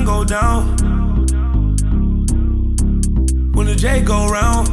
sun go down, when the J go round,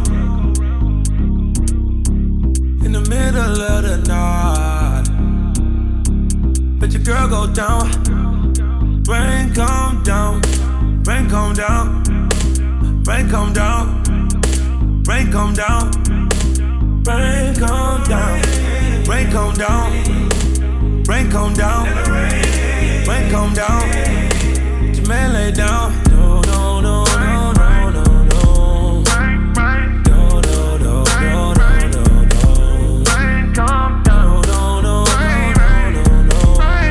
in the middle of the night, bet your girl go down. Rain come down, rain come down, rain come down, rain come down, rain come down, rain come down, rain come down, rain come down. Jermaine lay down. No, no, no, no, no, no, no. No, no, no, no, no, no, no. Rain come down. No, no, no, no, no,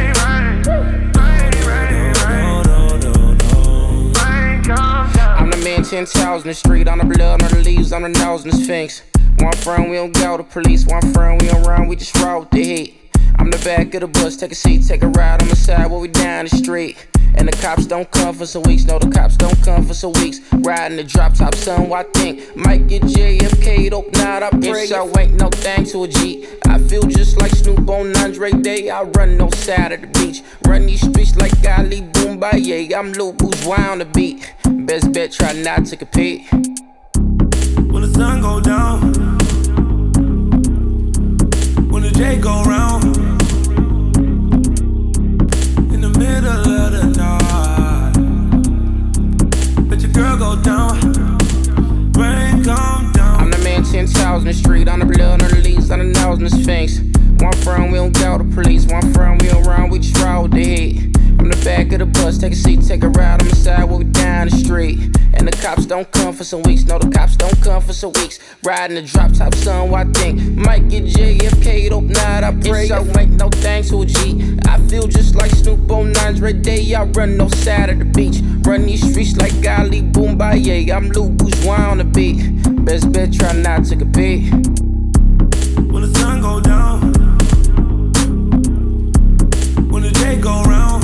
no. I'm the man 10 toes in the street, on the blood, on the leaves, on the nose, and the sphinx. One friend, we don't go to police. One friend, we don't run, we just roll with the heat. I'm the back of the bus, take a seat, take a ride on the side while we down the street. And the cops don't come for some weeks, no, the cops don't come for some weeks. Riding the drop top, son, I think might get JFK'd, hope not, I pray. If so, ain't no thing to a G. I feel just like Snoop on Andre Day. I run no side of the beach, run these streets like Ali Boombaye. I'm Lil Bourgeois on the beat. Best bet, try not to compete. When the sun go down, when the J go round, in the middle of the night, bet your girl go down. Rain come down. I'm the man 10 toes in the street, on the blood, on the leaves, on the nose, and the sphinx. One friend, we don't go to police. One friend, we don't run, we just roll with the heat. I'm the back of the bus, take a seat, take a ride on the side while we down the street. And the cops don't come for some weeks, no, the cops don't come for some weeks. Riding the drop top, son, I think might get JFK'd, hope not, I pray. If so, ain't no thing to a G. I feel just like Snoop on Andre Day. I run no side of the beach, run these streets like Ali Boombaye. I'm Lil Bourgeois on the beat. Best bet, try not to compete. When the sun go down, when the J go round,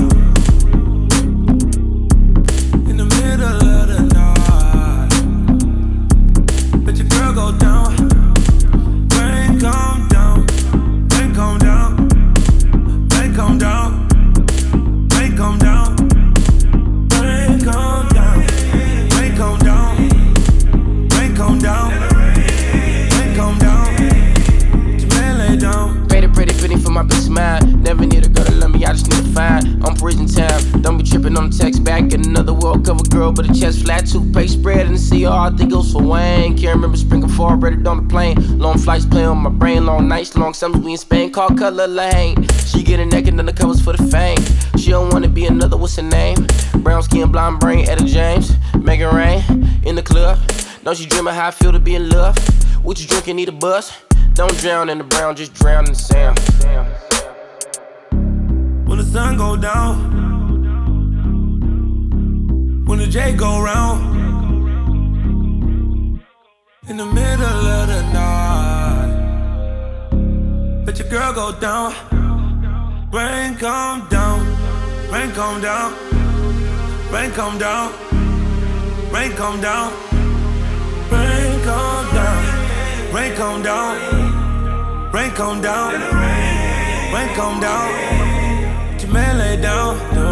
in the middle of the night, bet your girl go down. Rain come down, rain come down, rain come down, rain come down, rain come down, rain come down, rain come down, rain come down. Jermaine lay down. Pretty for my peace of mind. Never need a girl to love me, I just need to find. On prison time, don't be tripping on the text back. Get another world cover girl, but a chest flat, toothpaste spread in the sea. All I think goes for Wayne. Can't remember spring before already on the plane. Long flights play on my brain, long nights, long summers. We in Spain, call Color Lane. She getting naked under covers for the fame. She don't wanna be another, what's her name? Brown skin, blonde brain, Etta James. Make it rain in the club. Don't you dream of how I feel to be in love? What you drinking, need a buzz? Don't drown in the brown, just drown in the sand. When the sun go down, when the J go round, in the middle of the night, bet your girl go down. Rain come down, rain come down, rain come down, rain come down, rain come down, rain come down, rain come down, rain come down. Jermaine lay down.